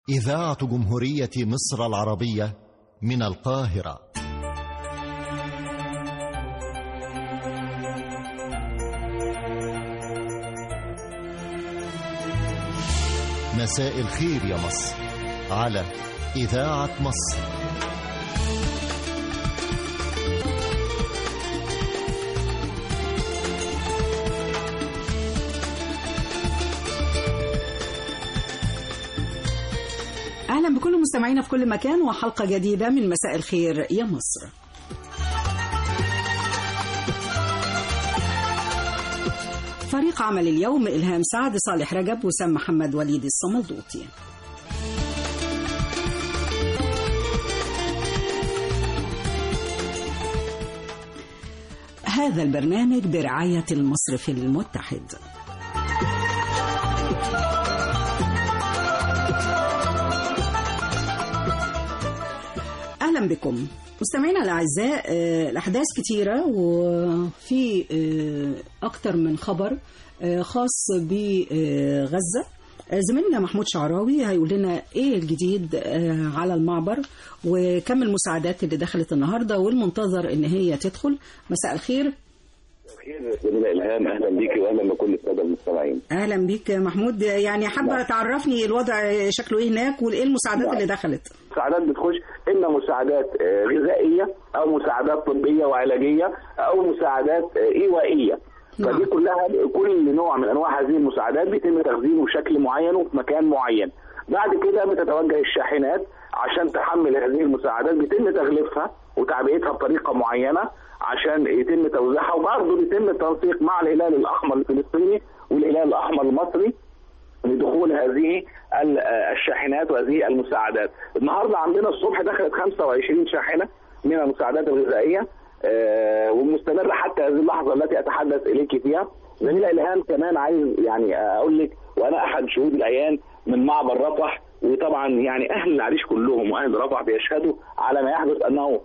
إذاعة جمهورية مصر العربية من القاهرة. مساء الخير يا مصر على إذاعة مصر. أهلا بكل مستمعينا في كل مكان وحلقة جديدة من مساء الخير يا مصر. فريق عمل اليوم: إلهام سعد، صالح رجب، وسام محمد، وليد الصملوطي. هذا البرنامج برعاية المصرف المتحد. أهلا بكم مستمعينا الأعزاء. الأحداث كتيرة وفي أكتر من خبر خاص بغزة. زميلنا محمود شعراوي هيقول لنا إيه الجديد على المعبر وكم المساعدات اللي دخلت النهاردة والمنتظر إن هي تدخل. مساء الخير. جميلة إلهام، أهلا بيكي وأهلا بكل السادة المستمعين. أهلا بيك محمود. يعني حابة تعرفني الوضع شكله إيه هناك وإيه المساعدات اللي دخلت؟ مساعدات بتخش إما مساعدات غذائية أو مساعدات طبية وعلاجية أو مساعدات إيوائية. فدي كلها، كل نوع من أنواع هذه المساعدات بيتم تخزينه بشكل معين وفي مكان معين. بعد كده بتتوجه الشاحنات عشان تحمل هذه المساعدات، بيتم تغليفها وتعبئتها بطريقة معينة عشان يتم توزيعها، وبرضه بيتم التنسيق مع الهلال الأحمر الفلسطيني والهلال الأحمر المصري لدخول هذه الشاحنات وهذه المساعدات. النهارده عندنا الصبح دخلت 25 شاحنة من المساعدات الغذائية ومستمرة حتى هذه اللحظة التي أتحدث إليك فيها. زميلة إلهام، كمان عايز يعني أقول لك، وأنا أحد شهود العيان من معبر رفح، وطبعا يعني أهل العريش كلهم وأهل رفح بيشهدوا على ما يحدث أنه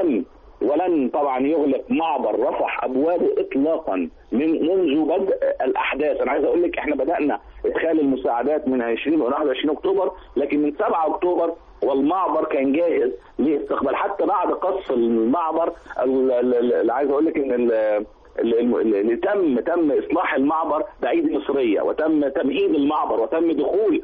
ولن طبعا يغلق معبر رفح ابوابه اطلاقا منذ بدء الاحداث. انا عايز اقول لك احنا بدانا ادخال المساعدات من 20 و 21 اكتوبر، لكن من 7 اكتوبر والمعبر كان جاهز لاستقبال. حتى بعد قصف المعبر اللي عايز اقول لك ان اللي تم اصلاح المعبر بايدي مصريه، وتم تمهيد المعبر، وتم دخول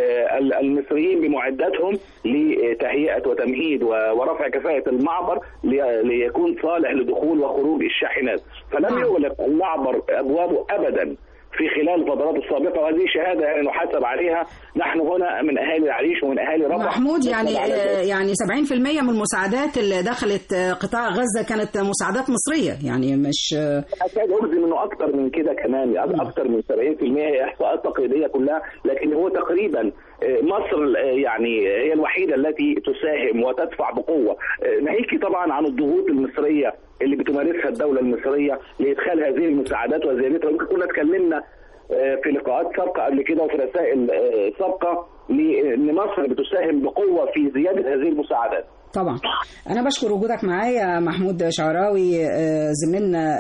المصريين بمعداتهم لتهيئه وتمهيد ورفع كفاءه المعبر ليكون صالح لدخول وخروج الشاحنات. فلم يغلق المعبر ابوابه ابدا في خلال الفترات السابقه، وهذه شهاده يعني نحاسب عليها نحن هنا من اهالي العريش ومن اهالي رفح. محمود، يعني 70% من المساعدات اللي دخلت قطاع غزه كانت مساعدات مصريه، يعني مش اكاد اجزم انه اكثر من كده كمان، اكثر من 70%. هي احصاءات تقريبيه كلها، لكن هو تقريبا مصر يعني هي الوحيده التي تساهم وتدفع بقوه، ناهيك طبعا عن الضغوط المصريه اللي بتمارسها الدولة المصرية لإدخال هذه المساعدات وزيادتها. يمكن كنا اتكلمنا في لقاءات سابقة قبل كده وفي رسائل سابقة لأن مصر بتساهم بقوة في زيادة هذه المساعدات. طبعا. أنا بشكر وجودك معايا محمود شعراوي، زميلنا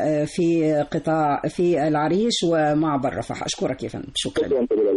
في العريش ومعبر رفح. أشكرك يا فندم. شكرا.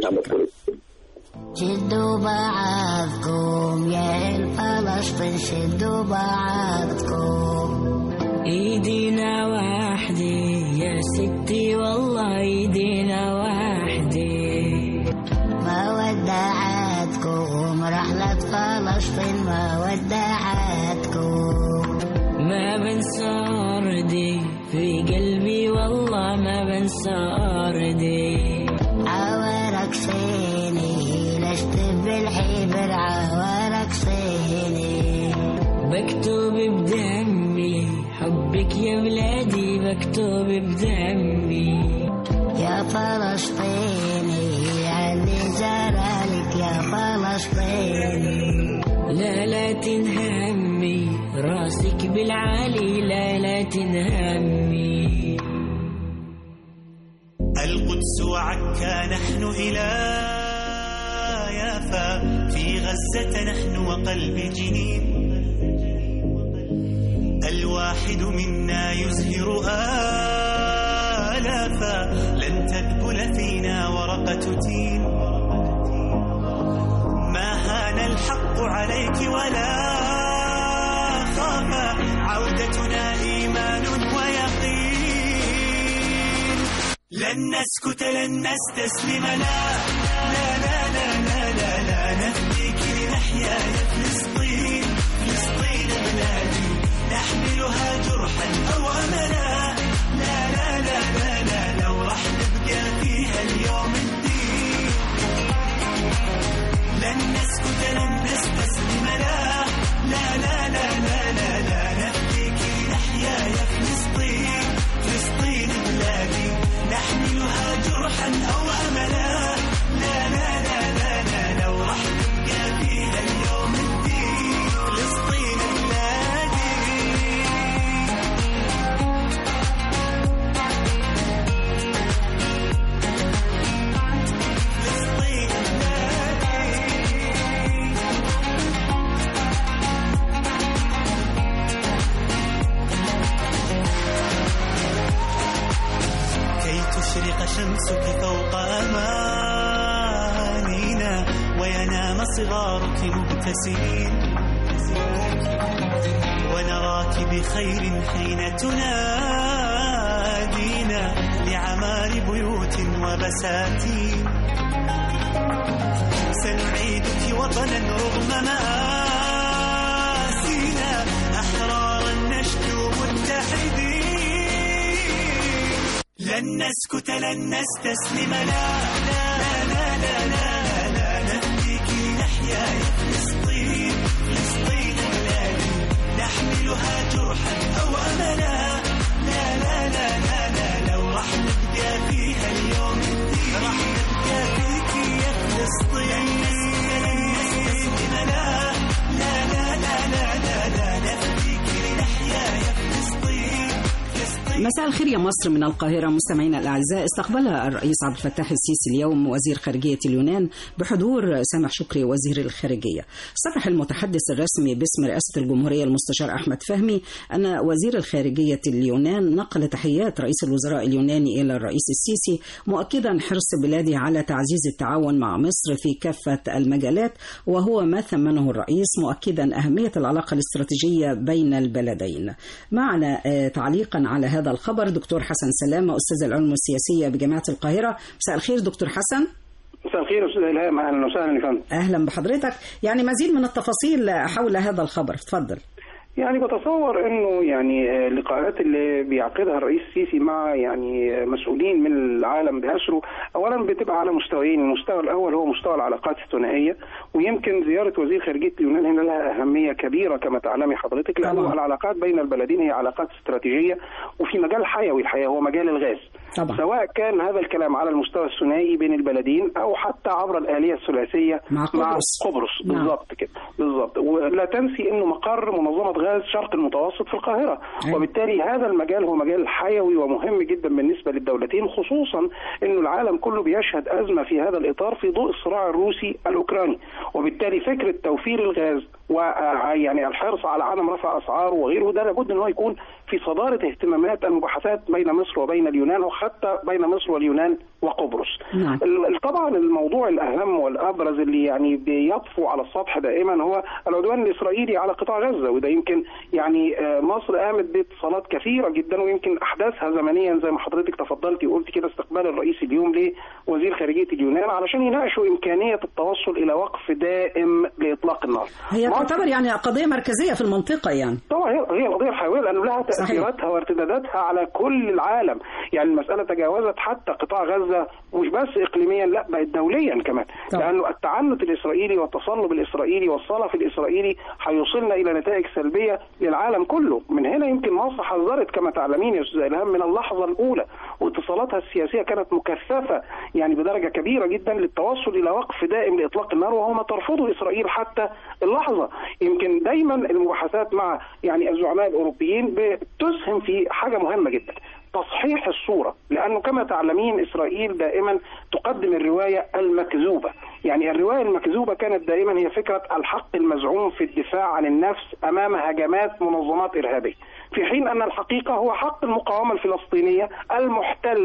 شدوا بعضكم يا الفلسطين، شدوا بعضكم، ايدينا واحدة يا ستي والله ايدينا واحدة. ما ودعتكم رحلة فلسطين، ما ودعتكم، ما بنسى أرضي في قلبي والله ما بنسى أرضي. عوارك سيني لشت بالحبر، عوارك سيني بكتب بدمي حبك يا بلادي، بكتب بدمي يا فلسطيني عندي زرالك يا فلسطيني. لا تنهمي راسك بالعالي، لا تنهمي. القدس وعكا نحن إلى يافا، في غزة نحن وقلب جنين. الواحد منا يزهر آلافا، لن تدبل فينا ورقة تين. ما الحق عليك ولا خاف، عودتنا إيمان ويقين. لن نسكت لن نستسلم، لا لا لا لا لا لا, لا نفديك لنحيا يا فلسطين. فلسطين بلادي نحملها جرحا أو أملا، لا لا لا لا لا لو راح نبقى فيها اليوم الدين. لن نسكت لن نستسلم، لا لا لا لا لا لا, لا نفديك لنحيا يا فلسطين. فلسطين بلادي نحملها جرحا أو أملا، لا لا لا لا لا لو راح نبقى فيها اليوم الدين. فلسطين بلادي. فلسطين تشرق شمسك فوق أمانينا، وينام صغارك مبتسمين، ونراك بخير حين تنادينا لعمار بيوت وبساتين. سنعيدك وطنا رغم مآسينا، أحرارا نشدو متحدين. لن نسكت لن نستسلم، لا لا لا لا لا لا نفديك لنحيا يا فلسطين. فلسطين بلادي نحملها جرحا أو أملا، لا لا لا لا لا لو راح نبقى فيها اليوم الدين. راح نبقى فيك يا فلسطين. لن نستسلم، لا لا لا لا لا لا نفديك لنحيا يا فلسطين. مساء الخير يا مصر من القاهرة. مستمعينا الأعزاء، استقبل الرئيس عبد الفتاح السيسي اليوم وزير خارجية اليونان بحضور سامح شكري وزير الخارجية. صرح المتحدث الرسمي باسم رئاسة الجمهورية المستشار أحمد فهمي أن وزير الخارجية اليونان نقل تحيات رئيس الوزراء اليوناني إلى الرئيس السيسي، مؤكدا حرص بلاده على تعزيز التعاون مع مصر في كافة المجالات، وهو ما ثمنه الرئيس، مؤكدا أهمية العلاقة الاستراتيجية بين البلدين. معنا تعليقا على هذا الخبر دكتور حسن سلامة، أستاذ العلوم السياسية بجامعة القاهرة. مساء الخير دكتور حسن. مساء الخير أستاذ إلهام، أهلا وسهلا يا فندم. أهلا بحضرتك. يعني مزيد من التفاصيل حول هذا الخبر، تفضل. يعني بتصور انه يعني اللقاءات اللي بيعقدها الرئيس السيسي مع يعني مسؤولين من العالم بأسره اولا بتبقى على مستويين. المستوى الاول هو مستوى العلاقات الثنائيه، ويمكن زياره وزير خارجيه اليونان هنا لها اهميه كبيره كما تعلمي حضرتك، لانه العلاقات بين البلدين هي علاقات استراتيجيه وفي مجال حيوي الحقيقه هو مجال الغاز طبعا. سواء كان هذا الكلام على المستوى الثنائي بين البلدين او حتى عبر الآلية الثلاثيه مع قبرص بالضبط كده بالضبط. ولا تنسي انه مقر منظمه غاز شرق المتوسط في القاهرة، وبالتالي هذا المجال هو مجال حيوي ومهم جدا بالنسبة للدولتين، خصوصا انه العالم كله بيشهد أزمة في هذا الإطار في ضوء الصراع الروسي الأوكراني، وبالتالي فكرة توفير الغاز ويعني الحرص على عدم رفع أسعاره وغيره ده لابد أنه يكون في صدارة اهتمامات المباحثات بين مصر وبين اليونان، وحتى بين مصر واليونان وقبرص. طبعا الموضوع الأهم والأبرز اللي يعني بيطفو على السطح دائما هو العدوان الإسرائيلي على قطاع غزة، وده يمكن يعني مصر قامت باتصالات كثيرة جدا، ويمكن أحداثها زمنيا زي ما حضرتك تفضلتي وقلت كده استقبال الرئيس اليوم لوزير خارجية اليونان علشان يناقشوا إمكانية التوصل إلى وقف دائم لإطلاق النار. هي تعتبر يعني قضية مركزية في المنطقة يعني. طبعا هي قضية حيوية لأنه لها تأثيراتها وارتداداتها على كل العالم، يعني المسألة تجاوزت حتى قطاع غزة مش بس إقليميا لا بقت دوليا كمان طبعا. لأنه التعنت الإسرائيلي والتصلب الإسرائيلي والصلف الإسرائيلي هيوصلنا إلى نتائج سلبية للعالم كله. من هنا يمكن مصر حذرت كما تعلمين يا أستاذ إلهام من اللحظة الأولى، واتصالاتها السياسية كانت مكثفة يعني بدرجة كبيرة جدا للتوصل إلى وقف دائم لإطلاق النار، وهو ما ترفضه إسرائيل حتى اللحظة. يمكن دايما المباحثات مع يعني الزعماء الأوروبيين بتسهم في حاجة مهمة جدا، تصحيح الصورة، لأنه كما تعلمين إسرائيل دائما تقدم الرواية المكذوبة. يعني الرواية المكذوبة كانت دائما هي فكرة الحق المزعوم في الدفاع عن النفس أمام هجمات منظمات إرهابية، في حين أن الحقيقة هو حق المقاومة الفلسطينية المحتلة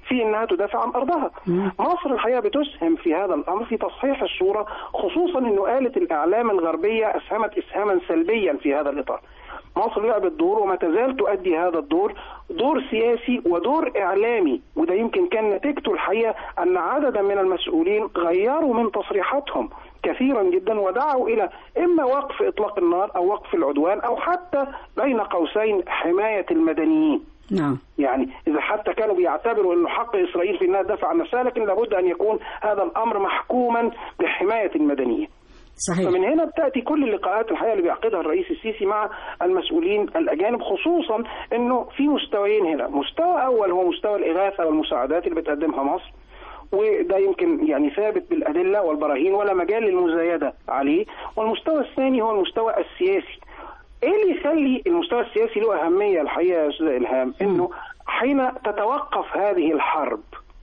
في انها تدافع عن ارضها. مصر الحقيقه بتسهم في هذا الامر في تصحيح الصوره، خصوصا انه آلة الاعلام الغربيه اسهمت اسهاما سلبيا في هذا الاطار. مصر لعبت دور وما تزال تؤدي هذا الدور، دور سياسي ودور إعلامي، وده يمكن كان نتيجته الحقيقة أن عددا من المسؤولين غيروا من تصريحاتهم كثيرا جدا ودعوا إلى إما وقف إطلاق النار أو وقف العدوان أو حتى بين قوسين حماية المدنيين. نعم. يعني إذا حتى كانوا بيعتبروا أنه حق إسرائيل في أنها تدافع عن نفسها، لكن لابد أن يكون هذا الأمر محكوما بحماية المدنيين. صحيح. فمن هنا بتأتي كل اللقاءات الحقيقة اللي بيعقدها الرئيس السيسي مع المسؤولين الأجانب، خصوصا أنه في مستويين هنا. مستوى أول هو مستوى الإغاثة والمساعدات اللي بتقدمها مصر، وده يمكن يعني ثابت بالأدلة والبراهين ولا مجال للمزايدة عليه. والمستوى الثاني هو المستوى السياسي. إيه اللي يخلي المستوى السياسي له أهمية الحقيقة يا أستاذ إلهام؟ إنه حين تتوقف هذه الحرب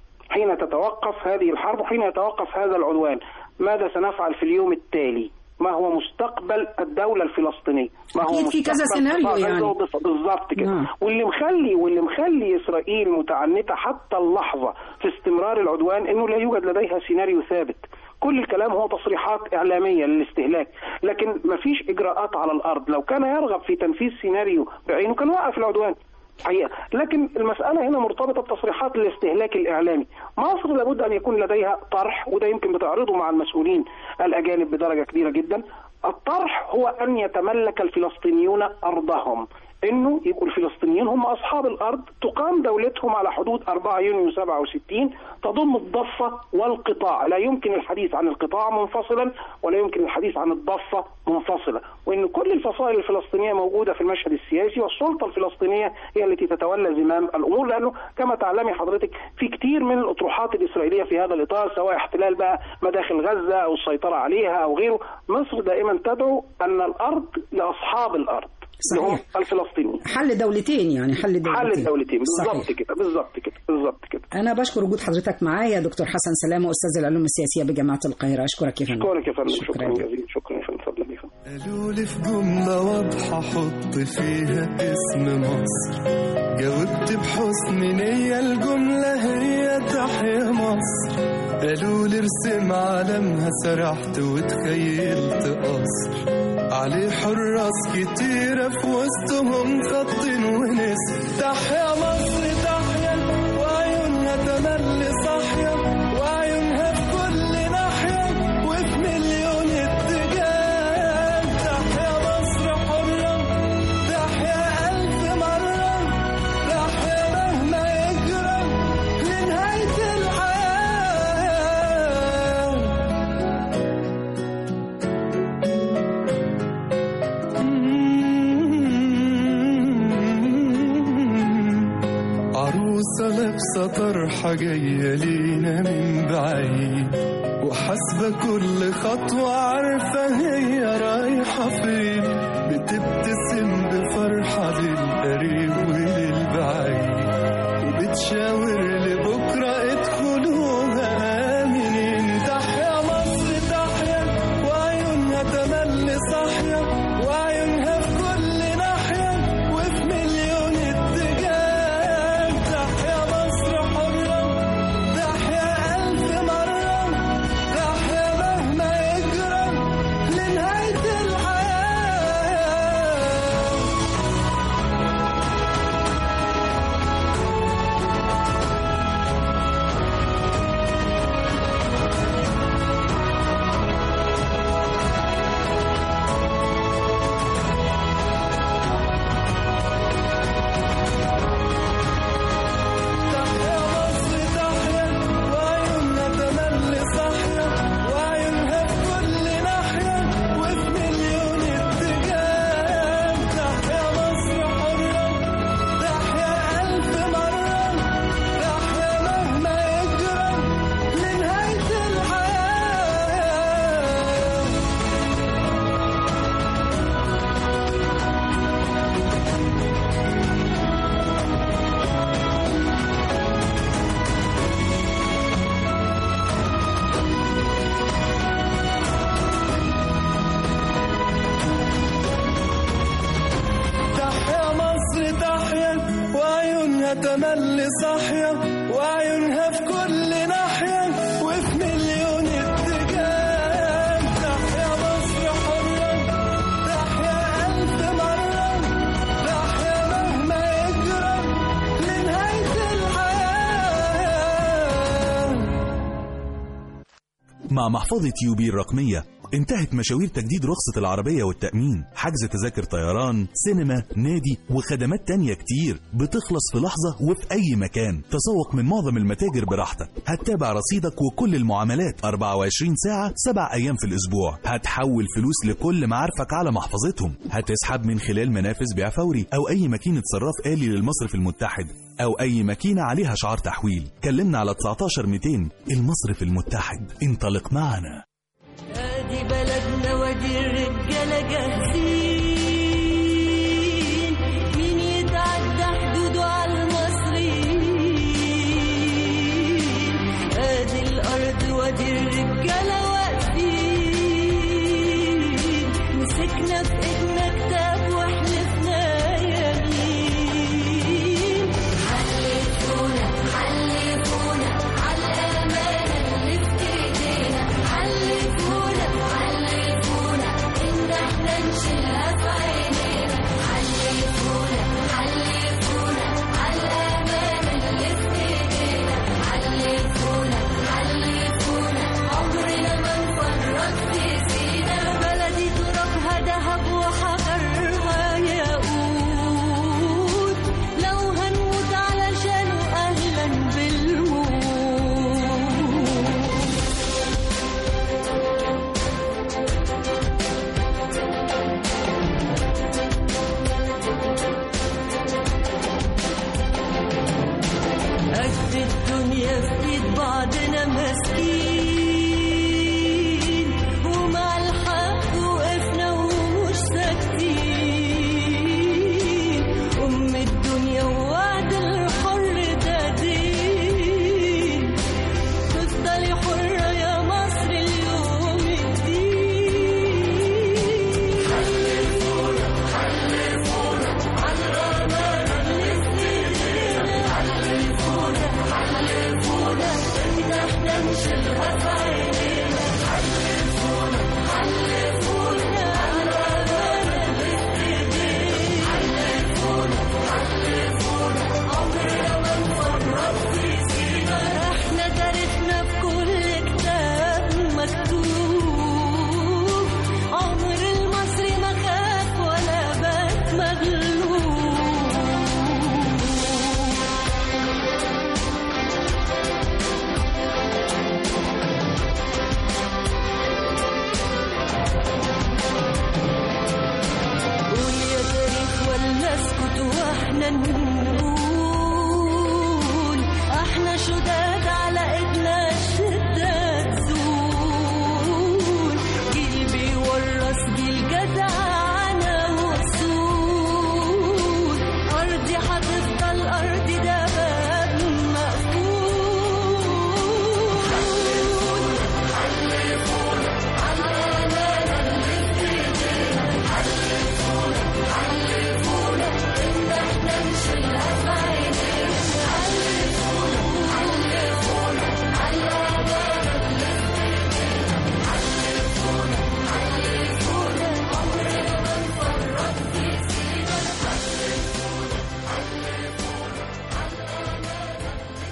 وحين يتوقف هذا العدوان، ماذا سنفعل في اليوم التالي؟ ما هو مستقبل الدولة الفلسطينية؟ ما هو في كذا سيناريو يعني بالضبط كده. واللي مخلي إسرائيل متعنتة حتى اللحظة في استمرار العدوان إنه لا يوجد لديها سيناريو ثابت. كل الكلام هو تصريحات إعلامية للاستهلاك، لكن ما فيش إجراءات على الأرض. لو كان يرغب في تنفيذ سيناريو بعينه كان وقف العدوان حقيقة. لكن المسألة هنا مرتبطة بتصريحات الاستهلاك الإعلامي. مصر لابد أن يكون لديها طرح، وده يمكن بتعرضه مع المسؤولين الأجانب بدرجة كبيرة جدا. الطرح هو أن يتملك الفلسطينيون أرضهم، إنه يبقوا الفلسطينيين هم أصحاب الأرض، تقام دولتهم على حدود 4 يونيو 67 تضم الضفة والقطاع. لا يمكن الحديث عن القطاع منفصلا ولا يمكن الحديث عن الضفة منفصلة، وإن كل الفصائل الفلسطينية موجودة في المشهد السياسي، والسلطة الفلسطينية هي التي تتولى زمام الأمور. لأنه كما تعلمي حضرتك في كتير من الأطروحات الإسرائيلية في هذا الإطار، سواء احتلال بقى مداخل غزة أو السيطرة عليها أو غيره، مصر دائما تدعو أن الأرض لأصحاب الأرض. صحيح. الفلسطيني حل دولتين، يعني حل دولتين بالضبط كده. أنا بشكر وجود حضرتك معايا دكتور حسن سلامة، أستاذ العلوم السياسية بجامعة القاهرة. أشكرك يا فندم. شكرا جزيلا. شكرا يا فندم. اتفضل يا فندم. قالوا لي في جملة واضحة حط فيها اسم مصر، جاوبت بحسن نية الجملة هي تحيا مصر. قالوا لي ارسم علمها، سرحت وتخيلت قصر عليه حراس كتيرة في وسطهم خط ونسر. تحيا مصر تحيا، وعيونها تملي صاحية، وعيونها في كل ناحية وفي مليون اتجاه. تحيا مصر حرة، تحيا 1000 مرة، تحيا مهما يجرى لنهاية الحياة. عروسة لابسة طرحة جاية لينا من بعيد، وحاسبة كل خطوة عارفة هي رايحة فين، بتبتسم بفرحة للقريب وللبعيد، وبتشاور لبكرة ادخلوها آمنين. تحيا مصر تحيا، وعيونها تملي صاحية، وعيونها في كل ناحية وفي مليون اتجاه. تحيا مصر حرة، تحيا 1000 مرة، تحيا مهما يجرى لنهاية الحياة. تحيا مصر تحيا، وعيونها تملي صاحية، وعيونها في كل ناحية وفي مليون اتجاه. تحيا مصر حرة، تحيا 1000 مرة، تحيا مهما يجرى لنهاية الحياة. تحيا مصر تحيا، وعيونها تملي صاحية، وعيونها مع محفظة يوبي الرقمية انتهت مشاوير تجديد رخصة العربية والتأمين، حجز تذاكر طيران، سينما، نادي وخدمات تانية كتير بتخلص في لحظة وفي أي مكان. تسوق من معظم المتاجر براحتك، هتتابع رصيدك وكل المعاملات 24 ساعة 7 أيام في الأسبوع. هتحول فلوس لكل معارفك على محفظتهم، هتسحب من خلال منافذ بيع فوري أو أي ماكينة صراف آلي للمصرف المتحد أو أي ماكينة عليها شعار تحويل. كلمنا على 19200. المصرف المتحد، انطلق معنا. ادي بلدنا وادي الرجاله جاهزين، مين يتعدى حدوده على المصريين. ادي الارض وادي الرجاله واقفين، مسكنا في ايدنا كتاب وحلفنا يمين. حلفونا حلفونا على الامانه اللي في ايدينا، حلفونا حلفونا ان احنا نشيلها في عينينا. حلفونا حلفونا على الامانه اللي في ايدينا، حلفونا حلفونا عمرنا ما نفرط في سينا. بلدي ترابها دهب وحجرها ياقوت، لو هنموت علشانه اهلا بالموت. قد الدنيا في ايد بعضنا ماسكين، ومع الحق وقفنا ومش ساكتين. ام الدنيا ووعد الحر ده دين، تفضلي حرة يا مصر اليوم الدين. حلفونا حلفونا على الأمانة اللي في إيدينا، حلفونا حلفونا إن إحنا نشيلها في عينينا. حلفونا حلفونا على الأمانة اللي في إيدينا، حلفونا حلفونا عمرنا ما نفرط في سينا. إحنا تاريخنا في كل كتاب مكتوب، عمر المصري ما خاف ولا بات مغلوب. قول يا تاريخ ولا اسكت واحنا نقول، احنا شداد على ايدنا الشدة تزول. جيل بيورث جيل جدعانة وصول، ارضي هتفضل ارضي ده باب مقفول. حلفونا على الامانة اللي في ايدينا، حلفونا حلفونا ان احنا نشيلها في عينينا. حلفونا حلفونا على الامانة اللي في ايدينا، حلفونا حلفونا عمرنا ما نفرط في سينا. حلفونا حلفونا على الامانة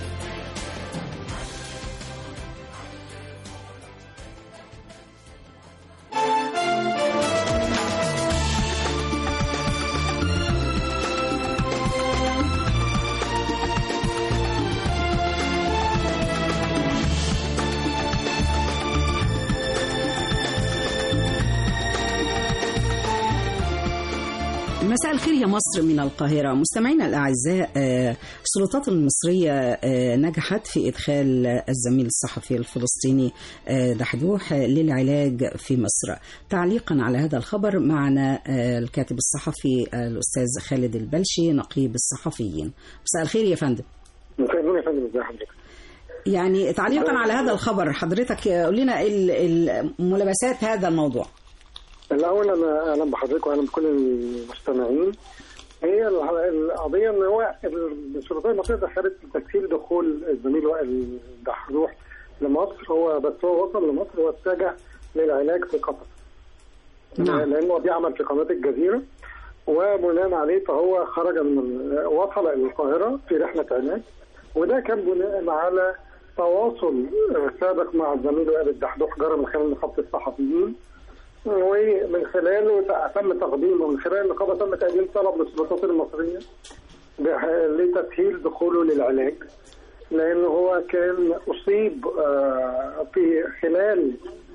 مساء الخير يا مصر من القاهرة. مستمعينا الأعزاء، السلطات المصرية نجحت في إدخال الزميل الصحفي الفلسطيني دحدوح للعلاج في مصر. تعليقا على هذا الخبر معنا الكاتب الصحفي الأستاذ خالد البلشي نقيب الصحفيين. مساء الخير يا فندم. مساء النور يا فندم، ازي حضرتك؟ يعني تعليقا على هذا الخبر حضرتك قول لنا ملابسات هذا الموضوع. الأول أنا أهلا بحضرتك وأهلا بكل المستمعين. هي القضية إن هو السلطات المصرية دخلت تسهيل دخول الزميل وائل دحدوح لمصر. هو وصل لمصر واتجه للعلاج في قطر. لأنه بيعمل في قناة الجزيرة، وبناء عليه فهو خرج وصل إلى القاهرة في رحلة علاج، وده كان بناء على تواصل سابق مع الزميل وائل الدحدوح جرى من خلال نقابة الصحفيين، ومن خلاله تم تقديمه من خلال النقابة تم تقديم طلب للسلطات المصرية لتسهيل دخوله للعلاج، لأنه هو كان أصيب في خلال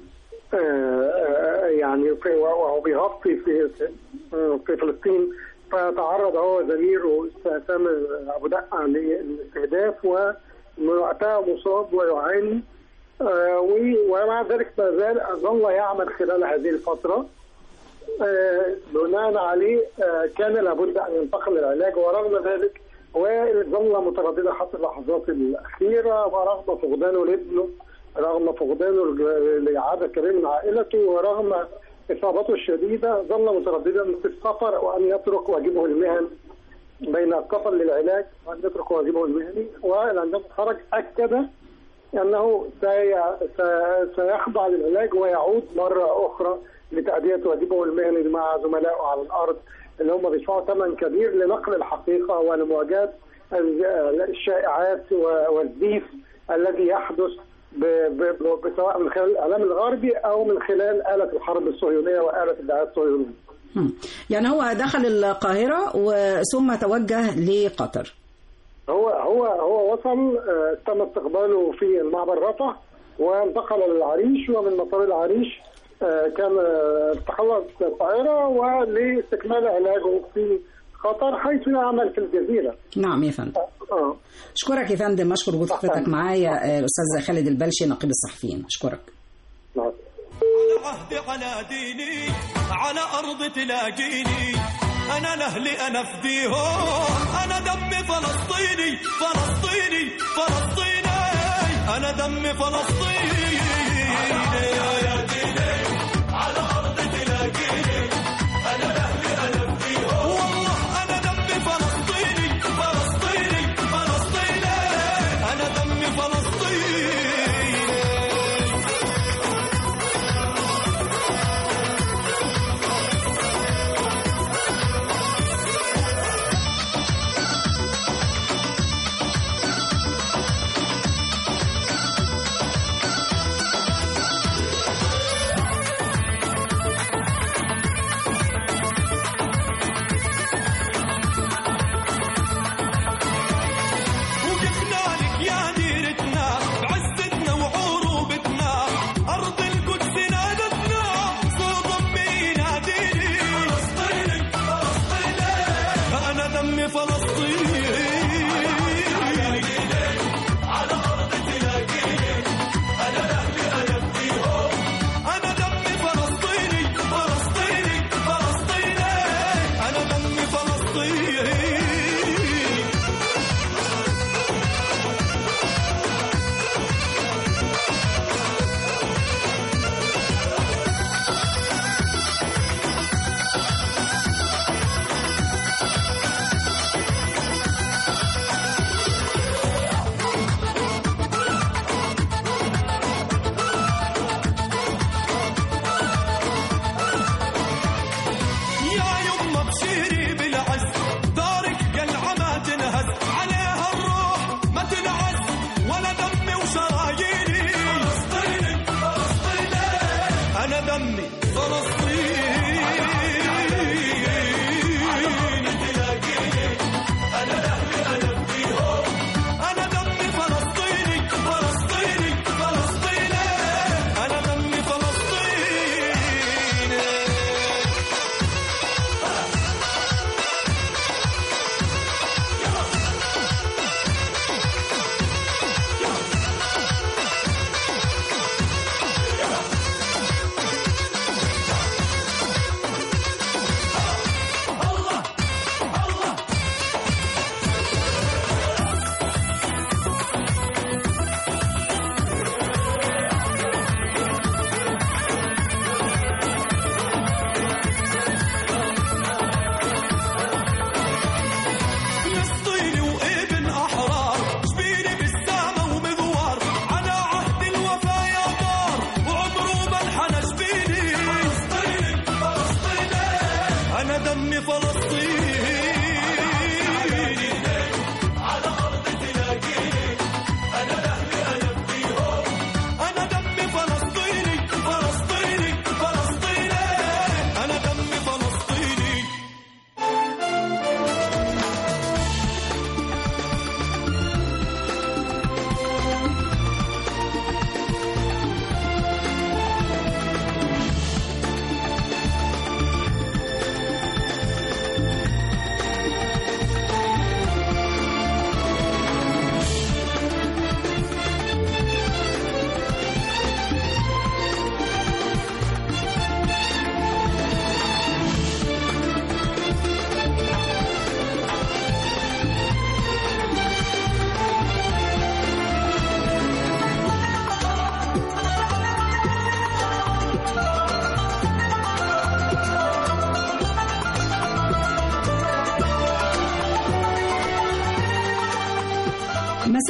يعني وهو بيغطي في فلسطين، فتعرض هو زميله سامر أبو دقة للاستهداف ووقتها مصاب ويعاني، ومع ذلك ما زال ظل يعمل خلال هذه الفترة. بناء عليه كان لابد أن ينتقل للعلاج، ورغم ذلك وائل ظل مترددا حتى اللحظات الأخيرة، ورغم فقدانه لابنه، رغم فقدانه لعدد كبير من عائلته، ورغم إصابته الشديدة ظل مترددا في السفر وأن يترك واجبه المهني بين السفر للعلاج وأن يترك واجبه المهني. وعندما خرج أكد أنه سيخضع للعلاج ويعود مرة أخرى لتأدية واجبه المهني مع زملائه على الأرض اللي هم بيدفعوا ثمن كبير لنقل الحقيقة ولمواجهة الشائعات والزيف الذي يحدث سواء من خلال الإعلام الغربي أو من خلال آلة الحرب الصهيونية وآلة الدعاية الصهيونية. يعني هو دخل القاهرة ثم توجه لقطر. هو وصل، تم استقباله في المعبر رفح وانتقل للعريش، ومن مطار العريش كان تخلص الطائرة ولاستكمال علاجه في قطر حيث يعمل في الجزيرة. نعم يا فندم. أشكرك يا فندم، أشكر وجود حضرتك معايا الأستاذ خالد البلشي نقيب الصحفيين. أشكرك. على عهدي على ديني على أرض تلاقيني، أنا لأهلي أنا فديهم، أنا دمي فلسطيني فلسطيني فلسطيني، أنا دمي فلسطيني. على ديني على أرض تلاقيني، أنا لأهلي أنا فديهم، والله أنا دمي فلسطيني فلسطيني فلسطيني، أنا دمي فلسطيني.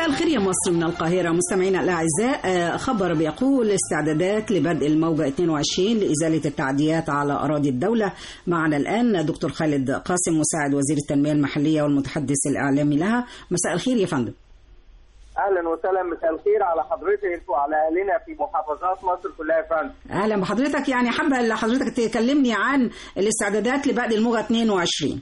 مساء الخير يا مصر من القاهرة. مستمعينا الأعزاء، خبر بيقول استعدادات لبدء الموجة 22 لإزالة التعديات على أراضي الدولة. معنا الآن دكتور خالد قاسم مساعد وزير التنمية المحلية والمتحدث الإعلامي لها. مساء الخير يا فندم. اهلا وسهلا، مساء الخير على حضرتك وعلى اهلنا في محافظات مصر كلها يا فندم. اهلا بحضرتك. يعني حابه حضرتك تكلمني عن الاستعدادات لبدء الموجة 22.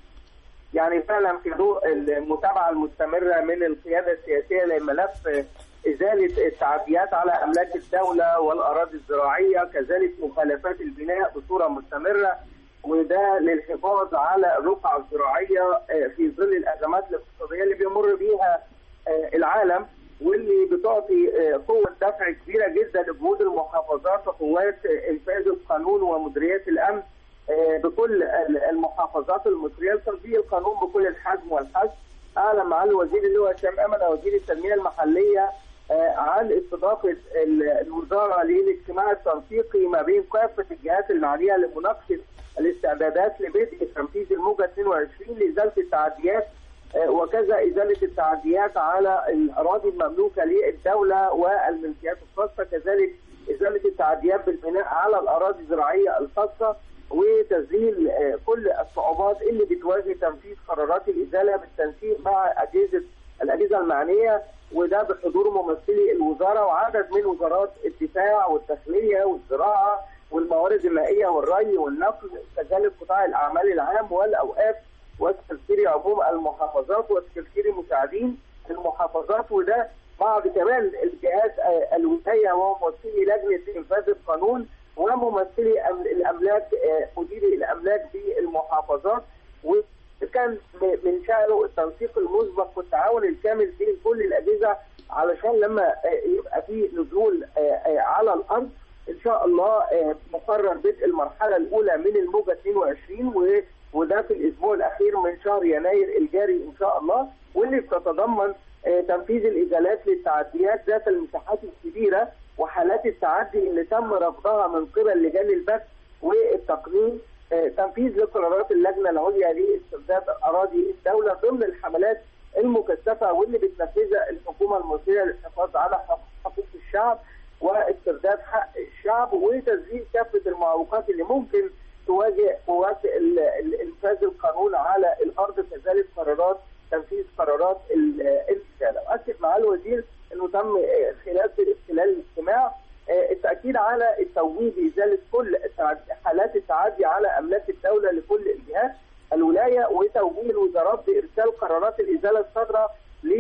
يعني فعلا في ضوء المتابعه المستمره من القياده السياسيه لملف ازاله التعديات على املاك الدوله والاراضي الزراعيه، كذلك مخالفات البناء بصوره مستمره، وده للحفاظ على الرقعه الزراعيه في ظل الازمات الاقتصاديه اللي بيمر بيها العالم، واللي بتعطي قوه دفع كبيره جدا لجهود المحافظات وقوات انفاذ القانون ومديريات الامن بكل المحافظات المصريه لتطبيق القانون بكل الحجم والحجم. اعلن معالي الوزير اللواء هشام امنه وزير التنميه المحليه عن استضافه الوزاره للاجتماع التنسيقي ما بين كافه الجهات المعنيه لمناقشه الاستعدادات لبدء تنفيذ الموجه 22 لازاله التعديات، وكذا إزالة التعديات على الأراضي المملوكة للدولة والملكيات الخاصة، كذلك إزالة التعديات بالبناء على الأراضي الزراعية الخاصة، وتسجيل كل الصعوبات اللي بتواجه تنفيذ قرارات الإزالة بالتنسيق مع الأجهزة المعنية، وده بحضور ممثلي الوزارة وعدد من وزارات الدفاع والداخلية والزراعة والموارد المائية والري والنقل، كذلك قطاع الأعمال العام والأوقاف وسكرتيري عموم المحافظات وسكرتيري مساعدين المحافظات، وده بعض كمان الجهات الولايه وممثلي لجنه انفاذ القانون وممثلي الاملاك مديري الاملاك في المحافظات، وكان من شأنه التنسيق المسبق والتعاون الكامل بين كل الاجهزه علشان لما يبقى في نزول على الارض ان شاء الله مقرر بدء المرحله الاولى من الموجه 22 وده في الاسبوع الاخير من شهر يناير الجاري ان شاء الله، واللي بتتضمن تنفيذ الازالات للتعديات ذات المساحات الكبيره وحالات التعدي اللي تم رفضها من قبل لجان البث والتقنين، تنفيذ لقرارات اللجنه العليا لاسترداد اراضي الدوله ضمن الحملات المكثفه واللي بتنفذها الحكومه المصريه للحفاظ على حقوق الشعب واسترداد حق الشعب، وتسجيل كافه المعوقات اللي ممكن تواجه قوات انفاذ القانون على الارض، كذلك تنفيذ قرارات الازاله. واكد معالي الوزير انه تم خلال الاجتماع التاكيد على التوجيه بازاله كل حالات التعدي على املاك الدوله لكل الجهات الولايه، وتوجيه الوزارات بارسال قرارات الازاله الصادره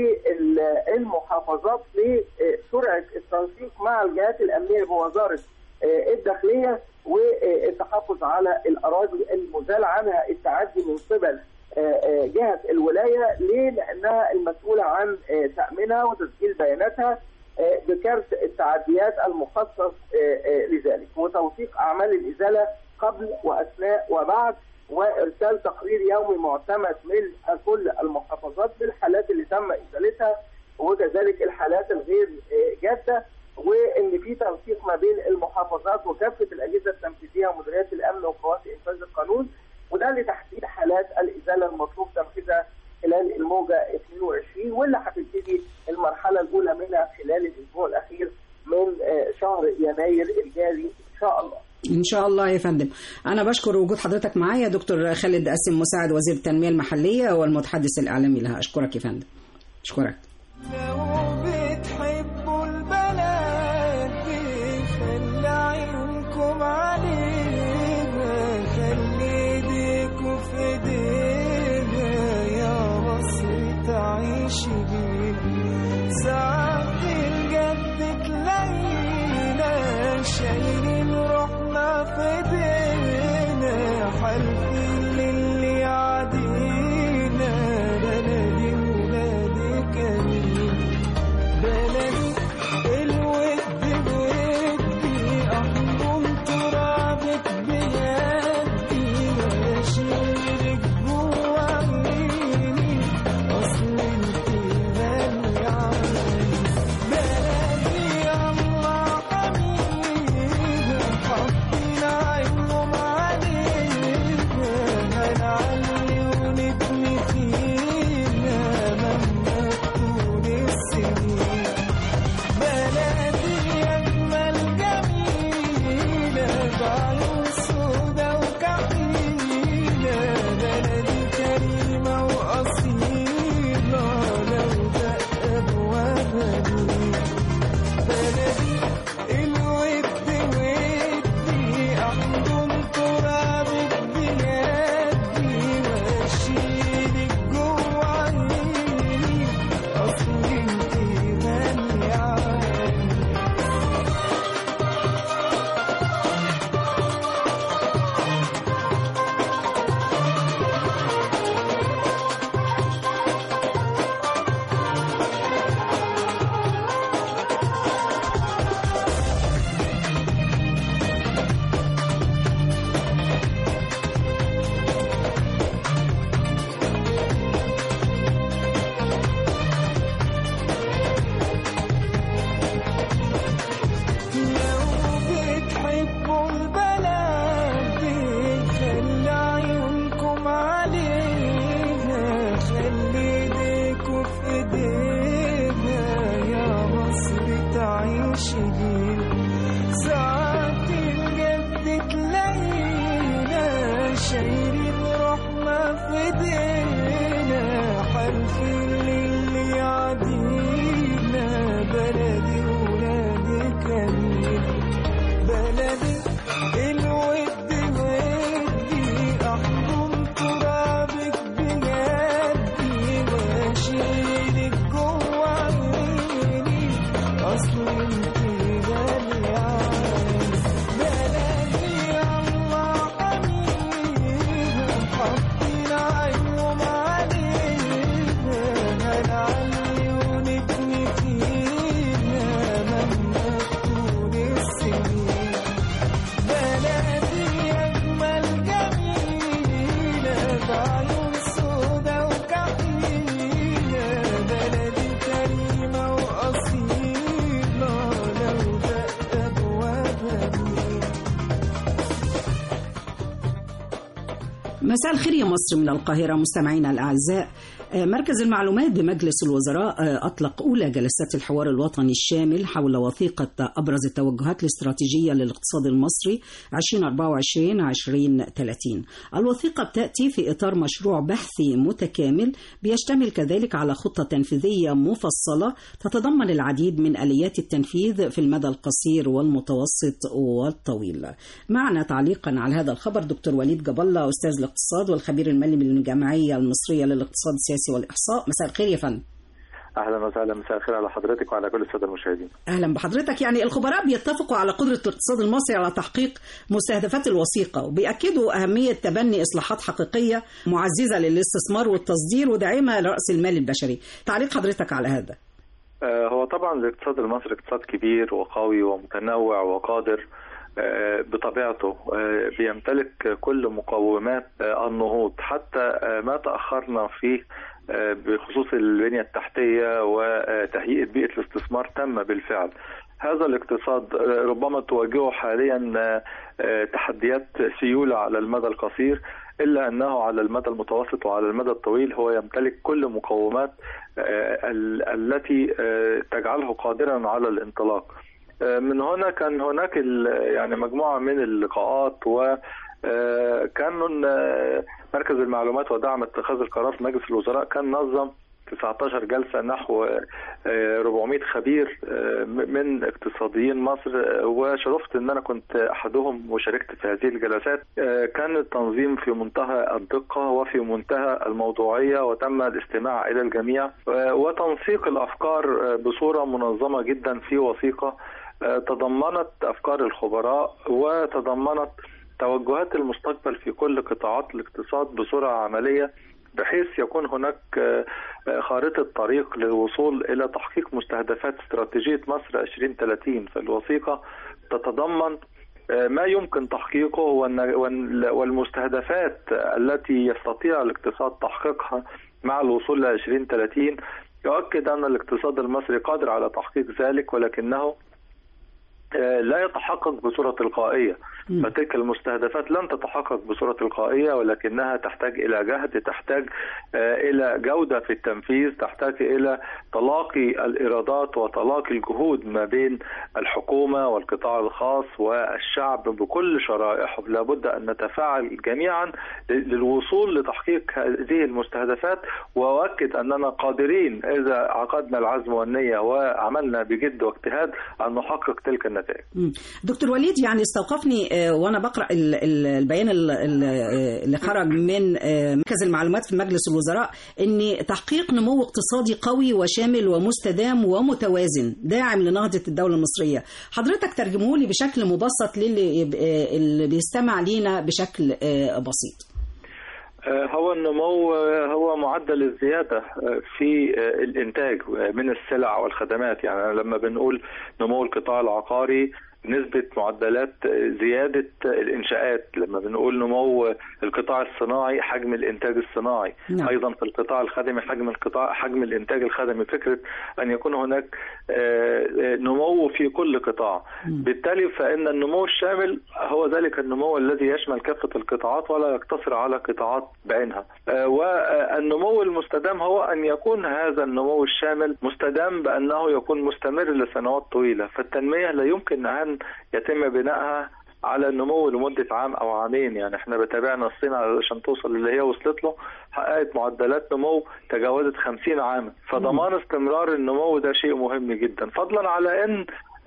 للمحافظات لسرعه التنسيق مع الجهات الامنيه بوزاره الداخليه والتحفظ على الاراضي المزال عنها التعدي من قبل جهه الولايه، ليه؟ لانها المسؤوله عن تامينها وتسجيل بياناتها بكارت التعديات المخصص لذلك، وتوثيق اعمال الازاله قبل واثناء وبعد، وارسال تقرير يومي معتمد من كل المحافظات بالحالات اللي تم ازالتها وكذلك الحالات الغير جاده، وان في تنسيق ما بين المحافظات وكافه الاجهزه التنفيذيه ومديريات الامن وقوات انفاذ القانون، وده لتحديد حالات الازاله المطلوب تنفيذها خلال الموجه 22 واللي هتبتدي المرحله الاولى منها خلال الاسبوع الاخير من شهر يناير الجاري ان شاء الله. ان شاء الله يا فندم. انا بشكر وجود حضرتك معايا دكتور خالد قاسم مساعد وزير التنميه المحليه والمتحدث الاعلامي لها. اشكرك يا فندم. اشكرك. عيونكم علينا خلي ايديكوا في ايدينا يا مصر تعيشي بينا، ساعات الجد تلاقينا شايلين روحنا في ايدينا، حالفين للي يعدينا بلدي ولادي كريم. مساء الخير يا مصر من القاهرة مستمعينا الأعزاء. مركز المعلومات بمجلس الوزراء أطلق أولى جلسات الحوار الوطني الشامل حول وثيقة أبرز التوجهات الاستراتيجية للاقتصاد المصري 2024-2030. الوثيقة بتأتي في إطار مشروع بحثي متكامل بيشتمل كذلك على خطة تنفيذية مفصلة تتضمن العديد من آليات التنفيذ في المدى القصير والمتوسط والطويل. معنا تعليقا على هذا الخبر دكتور وليد جاب الله أستاذ الاقتصاد والخبير المالي من الجمعية المصرية للاقتصاد السياسي والإحصاء. مساء الخير يا فندم. اهلا وسهلا، مساء الخير على حضرتك وعلى كل الساده المشاهدين. اهلا بحضرتك. يعني الخبراء بيتفقوا على قدره الاقتصاد المصري على تحقيق مستهدفات الوثيقه، وبيأكدوا اهميه تبني اصلاحات حقيقيه معززه للاستثمار والتصدير وداعمه لرأس المال البشري. تعليق حضرتك على هذا؟ هو طبعا الاقتصاد المصري اقتصاد كبير وقوي ومتنوع وقادر بطبيعته، بيمتلك كل مقومات النهوض، حتى ما تأخرنا فيه بخصوص البنية التحتية وتهيئة بيئة الاستثمار تم بالفعل. هذا الاقتصاد ربما تواجهه حاليا تحديات سيولة على المدى القصير، إلا أنه على المدى المتوسط وعلى المدى الطويل هو يمتلك كل مقومات التي تجعله قادرا على الانطلاق. من هنا كان هناك يعني مجموعة من اللقاءات، وكان مركز المعلومات ودعم اتخاذ القرار في مجلس الوزراء كان نظم 19 جلسة نحو 400 خبير من اقتصاديين مصر، وشرفت ان انا كنت احدهم وشاركت في هذه الجلسات. كان التنظيم في منتهى الدقة وفي منتهى الموضوعية، وتم الاستماع الى الجميع وتنسيق الافكار بصورة منظمة جدا في وثيقة تضمنت افكار الخبراء وتضمنت توجهات المستقبل في كل قطاعات الاقتصاد بصورة عملية، بحيث يكون هناك خارطة طريق للوصول إلى تحقيق مستهدفات استراتيجية مصر 2030. فالوثيقة تتضمن ما يمكن تحقيقه والمستهدفات التي يستطيع الاقتصاد تحقيقها مع الوصول ل 2030. يؤكد أن الاقتصاد المصري قادر على تحقيق ذلك، ولكنه لا يتحقق بصورة تلقائية. فتلك المستهدفات لن تتحقق بصورة تلقائية، ولكنها تحتاج إلى جهد، تحتاج إلى جودة في التنفيذ، تحتاج إلى تلاقي الإيرادات وتلاقي الجهود ما بين الحكومة والقطاع الخاص والشعب بكل شرائحه. لابد أن نتفاعل جميعا للوصول لتحقيق هذه المستهدفات، وأؤكد أننا قادرين إذا عقدنا العزم والنية وعملنا بجد واجتهاد أن نحقق تلك النتائج. دكتور وليد، يعني استوقفني وانا بقرا البيان اللي خرج من مركز المعلومات في مجلس الوزراء ان تحقيق نمو اقتصادي قوي وشامل ومستدام ومتوازن داعم لنهضة الدولة المصرية. حضرتك ترجمه لي بشكل مبسط للي بيستمع لينا بشكل بسيط. هو النمو هو معدل الزيادة في الإنتاج من السلع والخدمات. يعني لما بنقول نمو القطاع العقاري نسبة معدلات زيادة الإنشاءات، لما بنقول نمو القطاع الصناعي حجم الإنتاج الصناعي، أيضا في القطاع الخدمي حجم الإنتاج الخدمي. فكرة أن يكون هناك نمو في كل قطاع. بالتالي فإن النمو الشامل هو ذلك النمو الذي يشمل كافة القطاعات ولا يقتصر على قطاعات بعينها. والنمو المستدام هو أن يكون هذا النمو الشامل مستدام بأنه يكون مستمر لسنوات طويلة. فالتنمية لا يمكن أن يتم بنائها على النمو لمدة عام أو عامين. يعني احنا بتابعنا الصين علشان توصل اللي هي وصلت له، حققت معدلات نمو تجاوزت 50 عاما. فضمان استمرار النمو ده شيء مهم جدا، فضلا على أن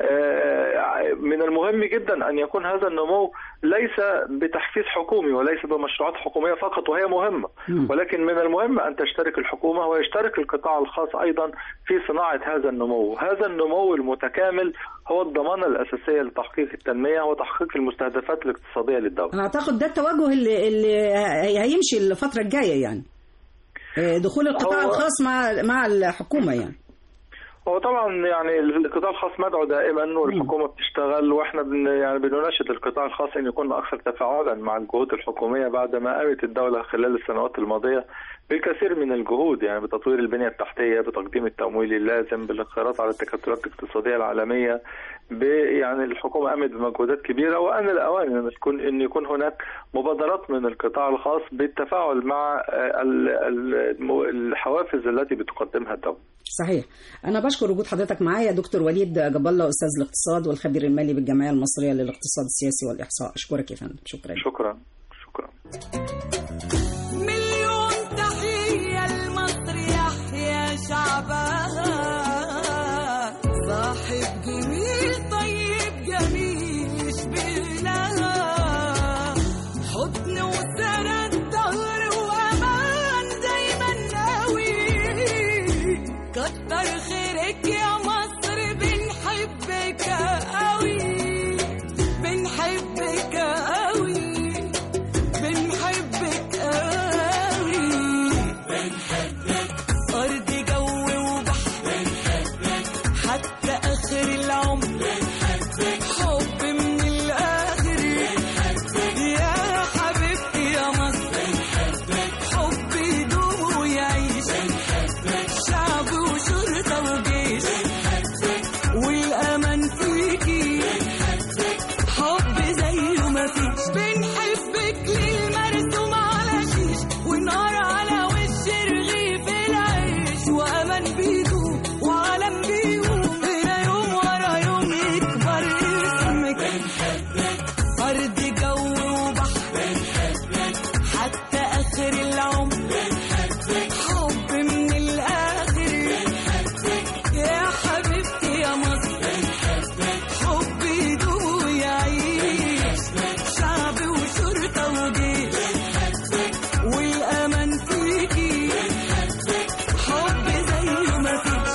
من المهم جدا أن يكون هذا النمو ليس بتحفيز حكومي وليس بمشروعات حكومية فقط، وهي مهمة، ولكن من المهم أن تشترك الحكومة ويشترك القطاع الخاص أيضا في صناعة هذا النمو. هذا النمو المتكامل هو الضمانة الأساسية لتحقيق التنمية وتحقيق المستهدفات الاقتصادية للدولة. أعتقد ده التوجه اللي هيمشي الفترة الجاية، يعني دخول القطاع الخاص مع الحكومة. يعني هو طبعا يعني القطاع الخاص مدعو دائما والحكومه بتشتغل، واحنا يعني بنناشد القطاع الخاص ان يكون اكثر تفاعلا مع الجهود الحكوميه بعد ما قامت الدوله خلال السنوات الماضيه بالكثير من الجهود، يعني بتطوير البنيه التحتيه، بتقديم التمويل اللازم، بالانخراط على التكتلات الاقتصاديه العالميه. يعني الحكومه قامت بمجهودات كبيره، وان الاوان ان يكون هناك مبادرات من القطاع الخاص بالتفاعل مع الحوافز التي بتقدمها الدوله. صحيح. أنا بشكر وجود حضرتك معايا دكتور وليد جاب الله، أستاذ الاقتصاد والخبير المالي بالجمعية المصرية للاقتصاد السياسي والإحصاء. أشكرك يا فندم. شكرا. مليون تحية لمصر، يحيى شعبها صاحب جميل طيب جميل يشبهنا، حضن وسند ظهر وأمان دايما قوي. كتر خيرك يا مصر، بنحبك قوي بنحبك قوي بنحبك قوي بنحبك. أرض جو وبحر بنحبك، حتى آخر العمر بنحبك. حب من الآخر بنحبك، يا حبيبتي يا مصر بنحبك. حب يدوم ويعيش بنحبك، شعب وشرطة وجيش بنحبك، والأمان فيكي بنحبك. حب زيه مفيش، بنحبك للمرسوم على شيش، ونار على وش رغيف العيش، وأمان بيدوم وعالم بيقوم، هنا يوم ورا يوم يكبر اسمك بنحبك. أرض جو وبحر بنحبك، حتى آخر العمر بنحبك. حب من الآخر بنحبك، يا حبيبتي يا مصر بنحبك. حب يدوم ويعيش، شعب وشرطة وجيش بنحبك، والأمان فيكي بنحبك. حب زيه مفيش.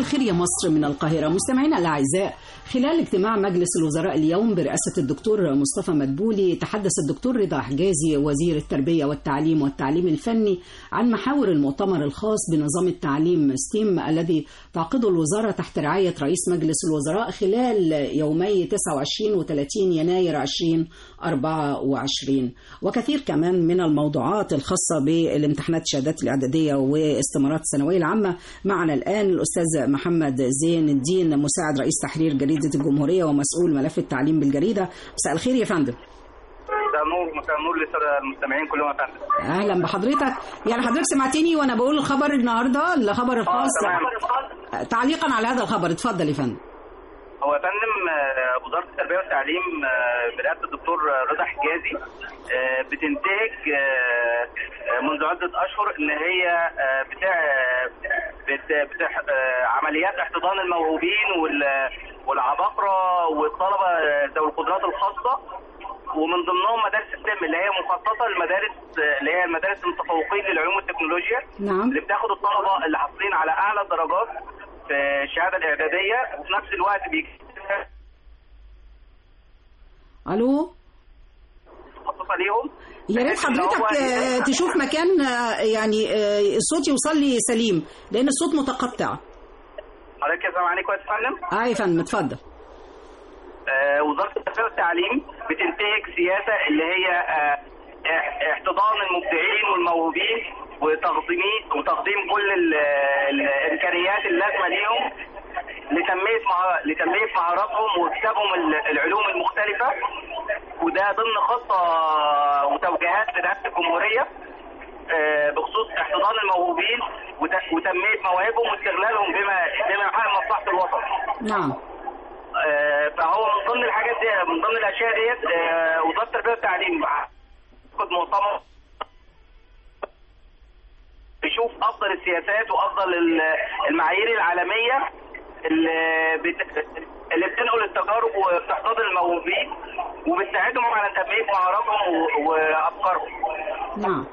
الخير يا مصر من القاهرة. مستمعينا الأعزاء، خلال اجتماع مجلس الوزراء اليوم برئاسة الدكتور مصطفى مدبولي، تحدث الدكتور رضا حجازي وزير التربية والتعليم والتعليم الفني عن محاور المؤتمر الخاص بنظام التعليم ستيم الذي تعقده الوزارة تحت رعاية رئيس مجلس الوزراء خلال يومي 29 و 30 يناير 2024، وكثير كمان من الموضوعات الخاصة بالامتحانات الشهادات الإعدادية واستمارات الثانوية العامة. معنا الآن الأستاذ محمد زين الدين، مساعد رئيس تحرير جريدة الجمهورية ومسؤول ملف التعليم بالجريدة. مساء الخير يا فندم. مساء النور للسادة المستمعين كلهم يا فندم. أهلا بحضرتك. يعني حضرتك سمعتني وأنا بقول الخبر النهاردة، الخبر الخاص. تعليقا على هذا الخبر اتفضل يا فندم. هو يا فندم وزارة التربية والتعليم برئاسة الدكتور رضا حجازي بتنتهج منذ عدة أشهر إن هي عمليات احتضان الموهوبين والعباقرة والطلبة ذوي القدرات الخاصة، ومن ضمنهم مدارس السم اللي هي مخصصة للمدارس اللي هي المدارس المتفوقين للعلوم والتكنولوجيا. نعم. اللي بتاخد الطلبة اللي حاصلين على أعلى الدرجات في الشهادة الإعدادية، وفي نفس الوقت ألو؟ مخصصة ليهم. يا ريت حضرتك تشوف مكان يعني الصوت يوصل لي سليم، لأن الصوت متقطع. حضرتك سامعني كويس يا فندم؟ يا فندم اتفضل. وزارة التربية والتعليم بتنتهج سياسة اللي هي احتضان المبدعين والموهوبين وتقديم كل الإمكانيات اللازمة ليهم لتنمية مهاراتهم واكتسابهم العلوم المختلفة، وده ضمن خطة وتوجيهات لرئاسة الجمهورية بخصوص احتضان الموهوبين وتنمية مواهبهم واستغلالهم بما يحقق مصلحة الوطن. نعم. فهو من ضمن الحاجات دي، من ضمن الاشياء ديت وزاره التربيه والتعليم خد مؤتمر بيشوف افضل السياسات وافضل المعايير العالميه اللي بتنقل التجارب وبتحتضن الموهوبين وبتساعدهم على تنميه مهاراتهم وافكارهم. نعم.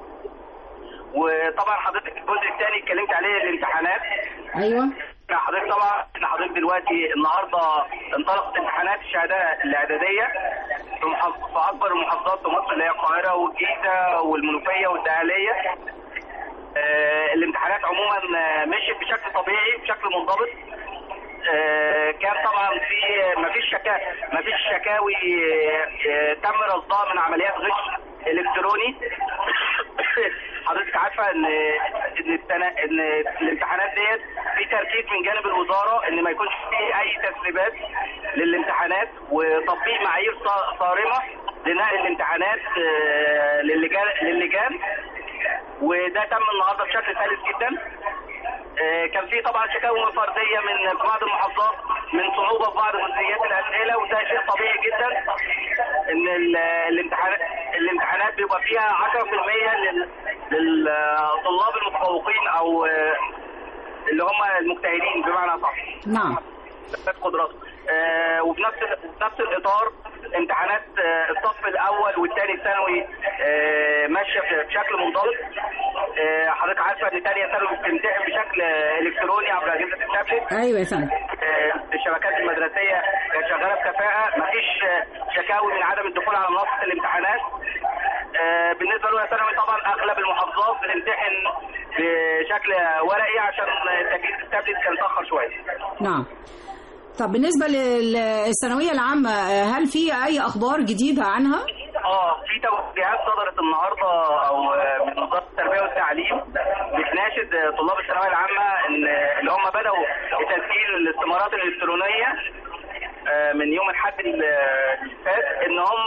وطبعا حضرتك الجزء الثاني اتكلمت عليه الامتحانات. ايوه. حضرتك دلوقتي النهارده انطلقت امتحانات الشهاده الاعداديه في اكبر المحافظات في مصر اللي هي القاهره والجيزه والمنوفيه والدقهليه. الامتحانات عموما مشيت بشكل طبيعي بشكل منضبط. كان طبعا مفيش شكاوي تم رصدها من عمليات غش الكتروني. حضرتك عارفه ان الامتحانات ديت في تركيز من جانب الوزاره ان ما يكونش فيه اي تسريبات للامتحانات وتطبيق معايير صارمه لنقل الامتحانات للجان، وده تم النهارده بشكل سلس جدا. كان في طبعا شكاوى فرديه من بعض المحافظات من صعوبه في بعض جزئيات الاسئله، وده شيء طبيعي جدا ان الامتحانات بيبقى فيها 10% للطلاب المتفوقين او اللي هم المجتهدين بمعنى صح. نعم. قدرات. وفي نفس الاطار امتحانات الصف الاول والثاني الثانوي ماشيه بشكل منضبط. حضرتك عارفه ان ثانيه ثانوي بتمتحن بشكل الكتروني عبر اجهزه التابلت. ايوه يا فندم. الشبكات المدرسيه كانت شغاله بكفاءه، مفيش شكاوي من عدم الدخول على منصه الامتحانات. بالنسبه له ثانوي طبعا اغلب المحافظات بتمتحن بشكل ورقي عشان تجهيز التابلت كان اتاخر شويه. نعم. طب بالنسبه للثانويه العامه، هل في اي اخبار جديده عنها؟ في توجيهات صدرت النهارده او من وزاره التربيه والتعليم بتناشد طلاب الثانويه العامه ان اللي هم بداوا تسجيل الاستمارات الالكترونيه من يوم الاحد اللي فات ان هم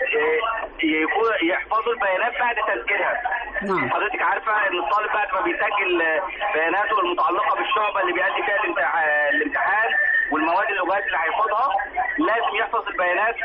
يحفظوا البيانات بعد تسجيلها. نعم. حضرتك عارفه ان الطالب بعد ما بيسجل بياناته المتعلقه بالشعبه اللي بيأدي فيها الامتحان والمواد اللغات اللي هياخدها لازم يحفظ البيانات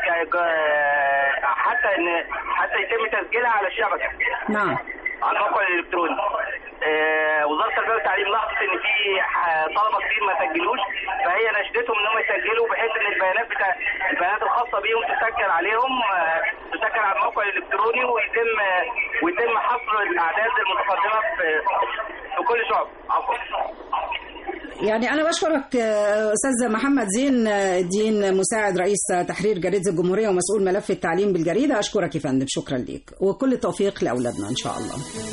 حتى يتم تسجيلها على الشبكه. نعم. على الموقع الالكتروني. وزاره التربيه والتعليم لاحظت ان في طلبه كتير ما سجلوش، فهي نشدتهم ان هم يسجلوا بحيث ان البيانات الخاصه بيهم تسجل عليهم، تسجل على الموقع الالكتروني ويتم حصر الاعداد المتقدمه في كل شعب. عفوا. يعني أنا بشكرك أستاذ محمد زين الدين، مساعد رئيس تحرير جريدة الجمهورية ومسؤول ملف التعليم بالجريدة. أشكرك يا فندم، شكرا ليك، وكل التوفيق لأولادنا إن شاء الله.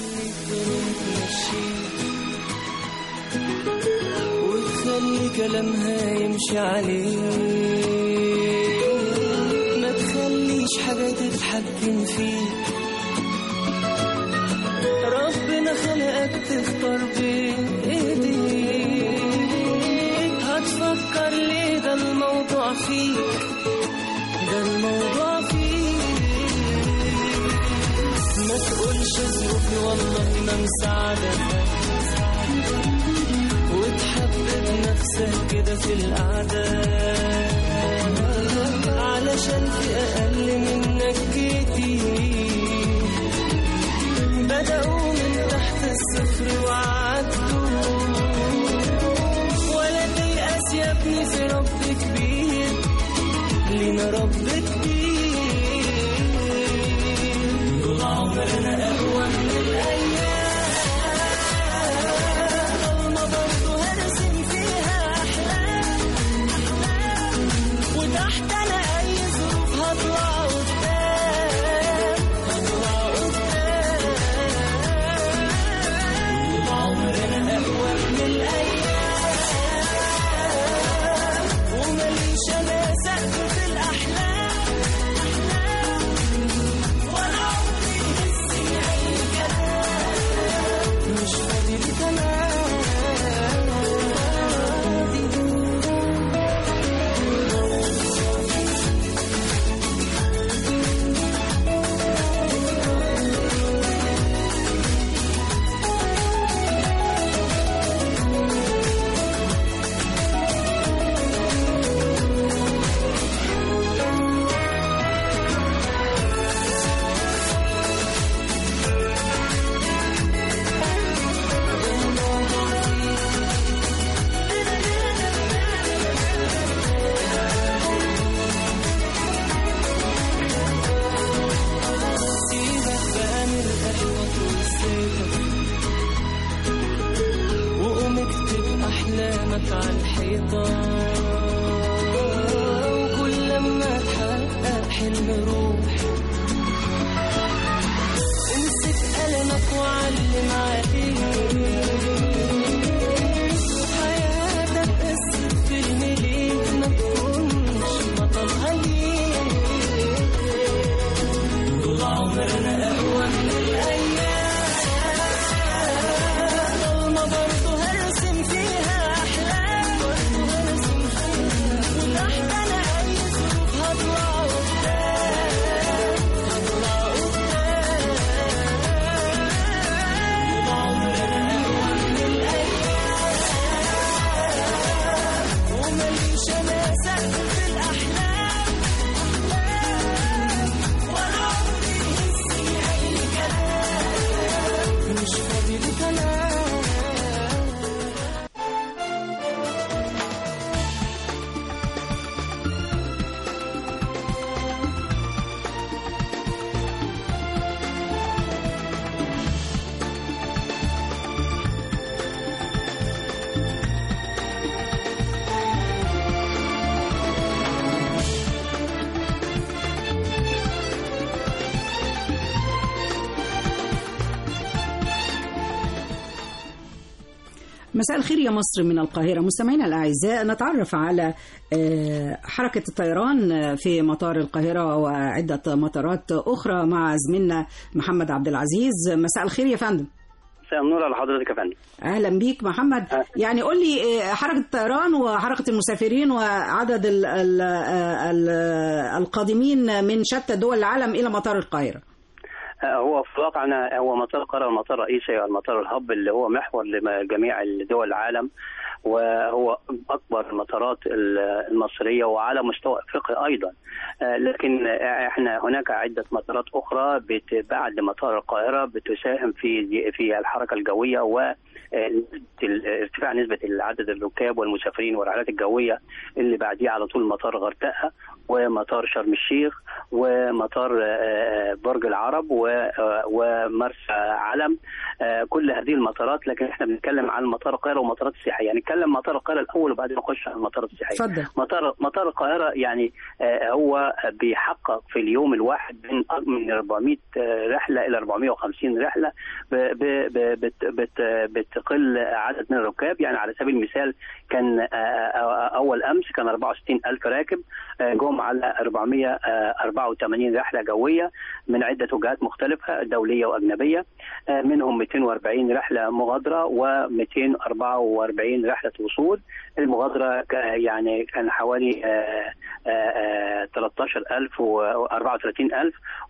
وتخلي كلامها يمشي عليه، ما تخليش حاجة تتحكم فيك. ربنا خلقك تختار بإيديك، هتفكر ليه؟ ده الموضوع فيك، ده الموضوع فيك. ما تقولش ظروفي والله ما مساعدك، وتحبب نفسك كده في القعدة علشان في أقل منك كتير بدأوا من تحت الصفر وعدوا. ولا تيأس يا ابني، في رب كبير، لينا رب كبير. طول عمرنا أقوى من الأيام، ضلمة برضه هرسم فيها أحلام، وتحت أنا أي ظروف هطلع قدام، هطلع قدام. طول عمرنا أقوى من الأيام، ومليش أنا سقف في الأحلام، ولا عمري نسي أي كلام، مش فاضي لكلام. وقوم اكتب أحلامك على الحيطة، وكل لما تحقق حلم روح امسك قلمك وعلم عليه. حياتك قصة فيلم ليك، ما تكونش بطلها ليه. طول عمرنا أقوى من الأيام، برضه هرسم فيها أحلام، وتحت أنا أي ظروف هطلع قدام، هطلع قدام. طول عمرنا أقوى من الأيام، ومليش أنا سقف في الأحلام، ولا عمري نسي أي كلام، مش فاضي لكلام. مساء الخير يا مصر من القاهرة. مستمعينا الأعزاء، نتعرف على حركة الطيران في مطار القاهرة وعدة مطارات أخرى مع زميلنا محمد عبد العزيز. مساء الخير يا فندم. مساء النور على حضرتك يا فندم. أهلا بيك محمد. يعني قول لي حركة الطيران وحركة المسافرين وعدد القادمين من شتى دول العالم إلى مطار القاهرة. هو في واقعنا هو مطار القاهرة المطار الرئيسي، المطار الهب اللي هو محور لجميع دول العالم، وهو أكبر المطارات المصرية وعلى مستوى أفريقيا أيضا. لكن احنا هناك عدة مطارات أخرى بعد مطار القاهرة بتساهم في الحركة الجوية ارتفاع نسبة عدد الركاب والمسافرين والرحلات الجوية اللي بعديه على طول مطار غردقة ومطار شرم الشيخ ومطار برج العرب ومرسى علم. كل هذه المطارات، لكن احنا بنتكلم عن مطار القاهره ومطارات السياحيه. يعني نتكلم مطار القاهره الاول وبعدين نخش على المطارات السياحيه. مطار القاهره يعني هو بيحقق في اليوم الواحد من 400 رحله الى 450 رحله، بتقل عدد من الركاب. يعني على سبيل المثال كان اول امس كان 64,000 راكب، جم على 484 رحله جويه من عده وجهات مختلفه دوليه واجنبيه، منهم 240 رحله مغادره و244 رحله وصول. المغادره يعني كان حوالي 13,000 و34,000،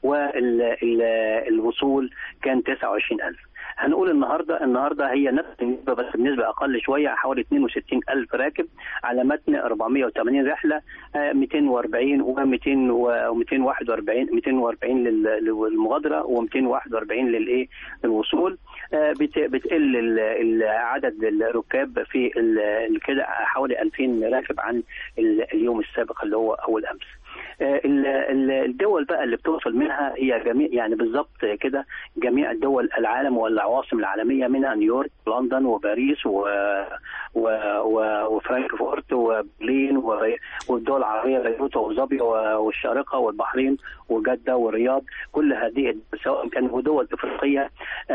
والوصول كان 29,000. هنقول النهارده هي نفس النسبه بس بنسبه اقل شويه، حوالي 62,000 راكب على متن 480 رحله، 240 و241 240 للمغادره و241 للوصول. بتقل عدد الركاب في كده حوالي 2000 راكب عن اليوم السابق اللي هو اول امس. الدول بقى اللي بتوصل منها هي جميع يعني بالضبط كده جميع دول العالم والعواصم العالميه، منها نيويورك لندن وباريس وفرانكفورت وبرلين والدول العربيه بيروت وابو ظبي والشارقه والبحرين وجده والرياض. كل هذه سواء كانوا دول افريقيه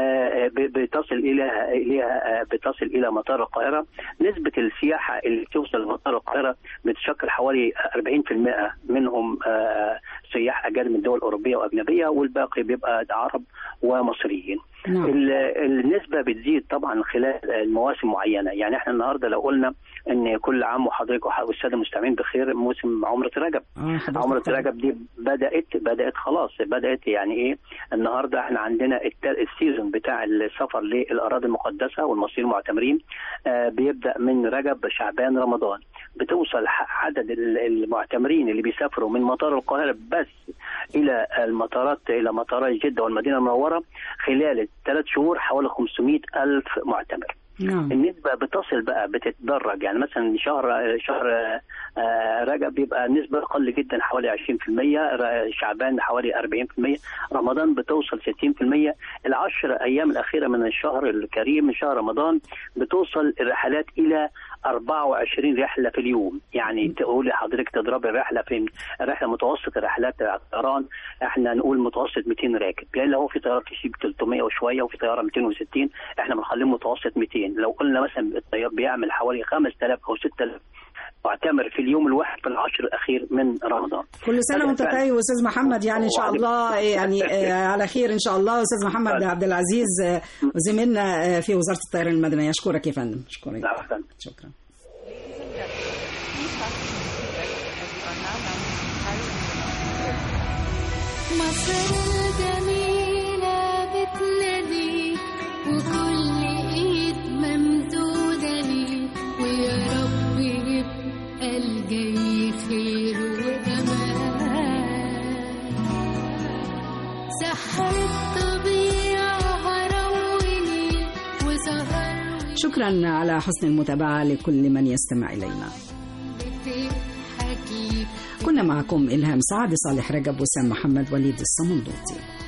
بتصل الى مطار القاهره. نسبه السياحه اللي توصل لمطار القاهره بتشكل حوالي 40% منهم سياح اجانب من دول اوروبيه واجنبيه، والباقي بيبقى عرب ومصريين. النسبه بتزيد طبعا خلال المواسم معينه. يعني احنا النهارده لو قلنا ان كل عام وحضرتك والساده المستمعين بخير، موسم عمره رجب. عمره رجب دي بدات خلاص، بدات يعني ايه؟ النهارده احنا عندنا السيزون بتاع السفر للاراضي المقدسه والمصريين المعتمرين بيبدا من رجب شعبان رمضان. بتوصل عدد المعتمرين اللي بيسافروا من مطار القاهره بس الى مطارات جده والمدينه المنوره خلال 3 شهور حوالي 500,000 معتمر. النسبة بتصل بقى بتتدرج. يعني مثلا شهر رجب بيبقى نسبة أقل جدا حوالي 20%، شعبان حوالي 40%، رمضان بتوصل 60%. ال10 أيام الأخيرة من الشهر الكريم من شهر رمضان بتوصل الرحلات إلى 24 رحلة في اليوم. يعني تقول لحضرتك تضرب الرحلة في الرحلة متوسط الرحلات الطيران احنا نقول متوسط 200 راكب، يعني لو في طيارات تسيب 300 وشوية وفي طيارة 260 احنا بنخليه متوسط 200. لو قلنا مثلا الطيار بيعمل حوالي 5000 أو 6000 معتمر في اليوم الواحد في العشر الأخير من رمضان. كل سنة وانت طيب أستاذ محمد، يعني إن شاء الله يعني على خير إن شاء الله. أستاذ محمد عبد العزيز زميلنا في وزارة الطيران المدنية، أشكرك يا فندم. شكرا. مصر الجميلة بتنادي وكل ايد ممدودة لي، ويا رب يبقى الجاي خير وأمان. سحر الطبيعة هروني وسهر. شكرا على حسن المتابعة لكل من يستمع إلينا. كنا معكم إلهام سعد، صالح رجب، وسام محمد، وليد الصمندوطي.